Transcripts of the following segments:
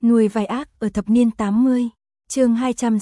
Nuôi vai ác ở thập niên 80, chương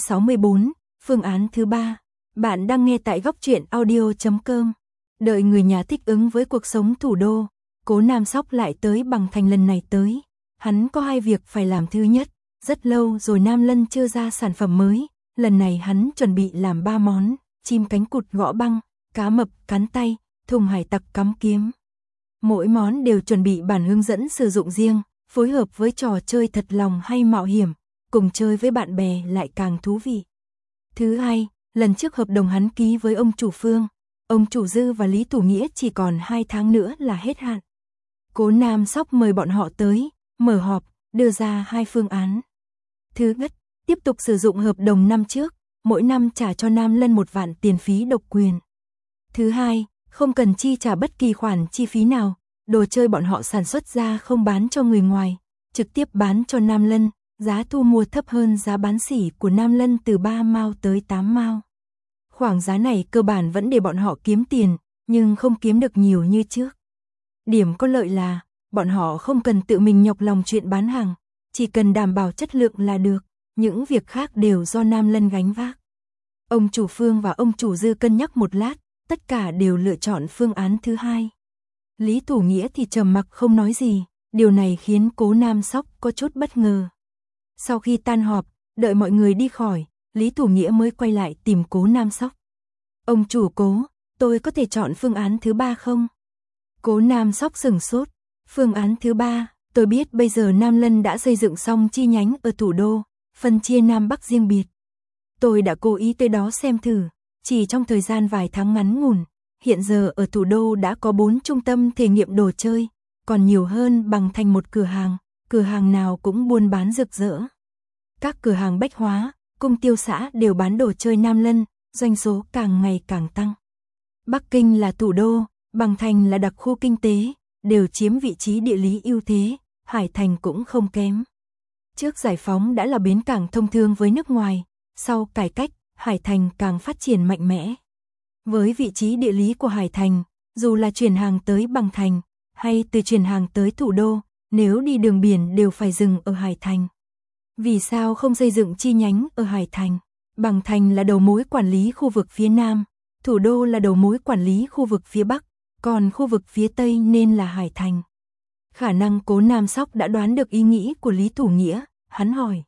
264, phương án thứ 3. Bạn đang nghe tại góc truyện audio.com. Đợi người nhà thích ứng với cuộc sống thủ đô, Cố Nam Sóc lại tới Bằng Thành lần này tới. Hắn có hai việc phải làm. Thứ nhất, rất lâu rồi Nam Lân chưa ra sản phẩm mới, lần này hắn chuẩn bị làm 3 món, chim cánh cụt gõ băng, cá mập cắn tay, thùng hải tặc cắm kiếm. Mỗi món đều chuẩn bị bản hướng dẫn sử dụng riêng, phối hợp với trò chơi thật lòng hay mạo hiểm, cùng chơi với bạn bè lại càng thú vị. Thứ hai, lần trước hợp đồng hắn ký với ông chủ Phương, ông chủ Dư và Lý Thủ Nghĩa chỉ còn 2 tháng nữa là hết hạn. Cố Nam Sóc mời bọn họ tới, mở họp, đưa ra 2 phương án. Thứ nhất, tiếp tục sử dụng hợp đồng năm trước, mỗi năm trả cho Nam Lân 1 vạn tiền phí độc quyền. Thứ hai, không cần chi trả bất kỳ khoản chi phí nào, đồ chơi bọn họ sản xuất ra không bán cho người ngoài, trực tiếp bán cho Nam Lân, giá thu mua thấp hơn giá bán sỉ của Nam Lân từ 3 mao tới 8 mao. Khoảng giá này cơ bản vẫn để bọn họ kiếm tiền, nhưng không kiếm được nhiều như trước. Điểm có lợi là, bọn họ không cần tự mình nhọc lòng chuyện bán hàng, chỉ cần đảm bảo chất lượng là được, những việc khác đều do Nam Lân gánh vác. Ông chủ Phương và ông chủ Dư cân nhắc một lát, tất cả đều lựa chọn phương án thứ hai. Lý Thủ Nghĩa thì trầm mặc không nói gì, điều này khiến Cố Nam Sóc có chút bất ngờ. Sau khi tan họp, đợi mọi người đi khỏi, Lý Thủ Nghĩa mới quay lại tìm Cố Nam Sóc. Ông chủ Cố, tôi có thể chọn phương án thứ 3 không? Cố Nam Sóc sửng sốt. Phương án thứ 3, tôi biết bây giờ Nam Lân đã xây dựng xong chi nhánh ở thủ đô, phân chia Nam Bắc riêng biệt. Tôi đã cố ý tới đó xem thử, chỉ trong thời gian vài tháng ngắn ngủn, hiện giờ ở thủ đô đã có 4 trung tâm thể nghiệm đồ chơi, còn nhiều hơn Bằng Thành một cửa hàng nào cũng buôn bán rực rỡ. Các cửa hàng bách hóa, cung tiêu xã đều bán đồ chơi Nam Lân, doanh số càng ngày càng tăng. Bắc Kinh là thủ đô, Bằng Thành là đặc khu kinh tế, đều chiếm vị trí địa lý ưu thế, Hải Thành cũng không kém. Trước giải phóng đã là bến cảng thông thương với nước ngoài, sau cải cách, Hải Thành càng phát triển mạnh mẽ. Với vị trí địa lý của Hải Thành, dù là chuyển hàng tới Bằng Thành, hay từ chuyển hàng tới thủ đô, nếu đi đường biển đều phải dừng ở Hải Thành. Vì sao không xây dựng chi nhánh ở Hải Thành? Bằng Thành là đầu mối quản lý khu vực phía Nam, thủ đô là đầu mối quản lý khu vực phía Bắc, còn khu vực phía Tây nên là Hải Thành. Khả năng Cố Nam Sóc đã đoán được ý nghĩ của Lý Thủ Nghĩa, hắn hỏi.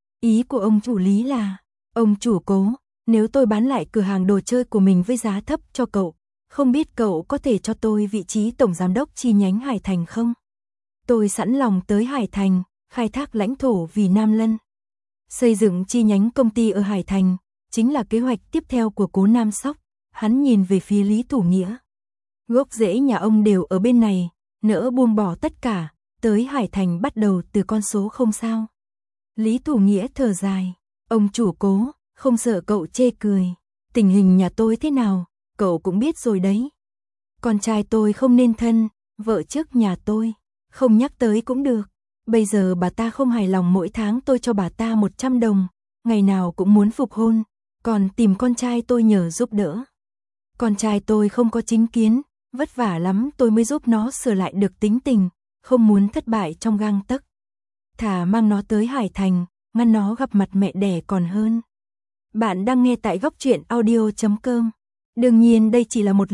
Ý của ông chủ Lý là, ông chủ Cố, nếu tôi bán lại cửa hàng đồ chơi của mình với giá thấp cho cậu, không biết cậu có thể cho tôi vị trí tổng giám đốc chi nhánh Hải Thành không? Tôi sẵn lòng tới Hải Thành, khai thác lãnh thổ vì Nam Lân. Xây dựng chi nhánh công ty ở Hải Thành, chính là kế hoạch tiếp theo của Cố Nam Sóc, hắn nhìn về phía Lý Thủ Nghĩa. Gốc rễ nhà ông đều ở bên này, nỡ buông bỏ tất cả, tới Hải Thành bắt đầu từ con số không sao. Lý Thủ Nghĩa thở dài, ông chủ Cố, không sợ cậu chê cười, tình hình nhà tôi thế nào, cậu cũng biết rồi đấy. Con trai tôi không nên thân, vợ trước nhà tôi, không nhắc tới cũng được. Bây giờ bà ta không hài lòng mỗi tháng tôi cho bà ta 100 đồng, ngày nào cũng muốn phục hôn, còn tìm con trai tôi nhờ giúp đỡ. Con trai tôi không có chính kiến, vất vả lắm tôi mới giúp nó sửa lại được tính tình, không muốn thất bại trong gang tấc. Thà mang nó tới Hải Thành, ngăn nó gặp mặt mẹ đẻ còn hơn. Bạn đang nghe tại góc truyện audio.com. Đương nhiên đây chỉ là một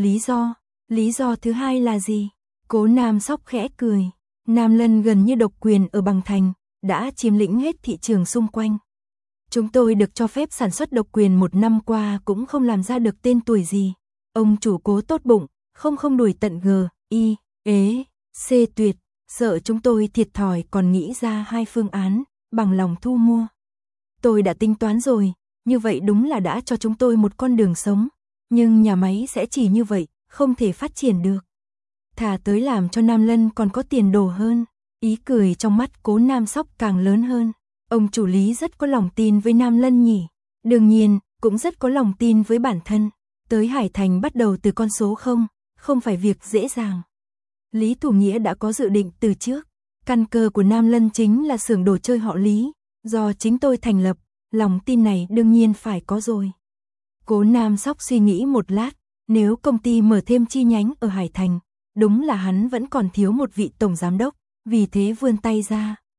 lý do thứ hai là gì? Cố Nam Sóc khẽ cười. Nam Lân gần như độc quyền ở Bằng Thành, đã chiếm lĩnh hết thị trường xung quanh. Chúng tôi được cho phép sản xuất độc quyền 1 năm qua cũng không làm ra được tên tuổi gì. Ông chủ Cố tốt bụng, không đuổi tận G, I, ế, C tuyệt, sợ chúng tôi thiệt thòi còn nghĩ ra 2 phương án, bằng lòng thu mua. Tôi đã tính toán rồi, như vậy đúng là đã cho chúng tôi một con đường sống, nhưng nhà máy sẽ chỉ như vậy, không thể phát triển được. Thà tới làm cho Nam Lân còn có tiền đồ hơn. Ý cười trong mắt Cố Nam Sóc càng lớn hơn. Ông chủ Lý rất có lòng tin với Nam Lân nhỉ. Đương nhiên, cũng rất có lòng tin với bản thân. Tới Hải Thành bắt đầu từ con số không phải việc dễ dàng. Lý Thủ Nghĩa đã có dự định từ trước. Căn cơ của Nam Lân chính là xưởng đồ chơi họ Lý, do chính tôi thành lập, lòng tin này đương nhiên phải có rồi. Cố Nam Sóc suy nghĩ một lát, nếu công ty mở thêm chi nhánh ở Hải Thành, đúng là hắn vẫn còn thiếu một vị tổng giám đốc, vì thế vươn tay ra.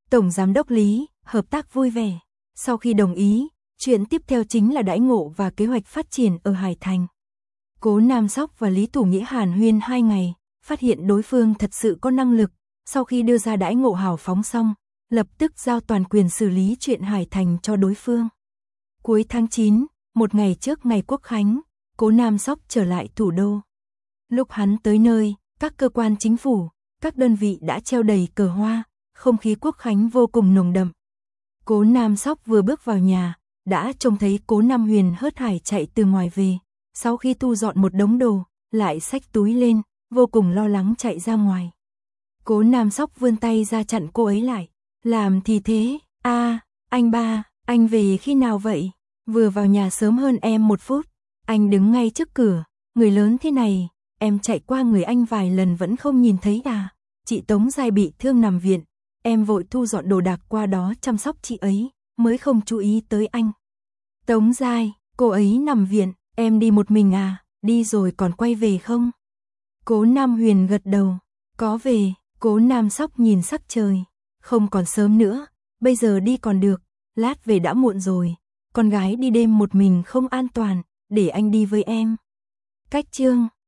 Tổng giám đốc Lý, hợp tác vui vẻ. Sau khi đồng ý, chuyện tiếp theo chính là đãi ngộ và kế hoạch phát triển ở Hải Thành. Cố Nam Sóc và Lý Thủ Nghĩa hàn huyên 2 ngày, phát hiện đối phương thật sự có năng lực, sau khi đưa ra đãi ngộ hào phóng xong, lập tức giao toàn quyền xử lý chuyện Hải Thành cho đối phương. Cuối tháng 9, một ngày trước ngày Quốc khánh, Cố Nam Sóc trở lại thủ đô. Lúc hắn tới nơi, các cơ quan chính phủ, các đơn vị đã treo đầy cờ hoa, không khí Quốc khánh vô cùng nồng đậm. Cố Nam Sóc vừa bước vào nhà, đã trông thấy Cố Nam Huyền hớt hải chạy từ ngoài về, sau khi thu dọn một đống đồ, lại xách túi lên, vô cùng lo lắng chạy ra ngoài. Cố Nam Sóc vươn tay ra chặn cô ấy lại, làm thì thế, anh ba, anh về khi nào vậy? Vừa vào nhà sớm hơn em 1 phút, anh đứng ngay trước cửa, người lớn thế này, em chạy qua người anh vài lần vẫn không nhìn thấy à? Chị Tống Giai bị thương nằm viện, em vội thu dọn đồ đạc qua đó chăm sóc chị ấy, mới không chú ý tới anh. Tống Giai, cô ấy nằm viện, em đi một mình à, đi rồi còn quay về không? Cố Nam Huyền gật đầu, có về. Cố Nam Sóc nhìn sắc trời, không còn sớm nữa, bây giờ đi còn được, lát về đã muộn rồi, con gái đi đêm một mình không an toàn, để anh đi với em. Cách chương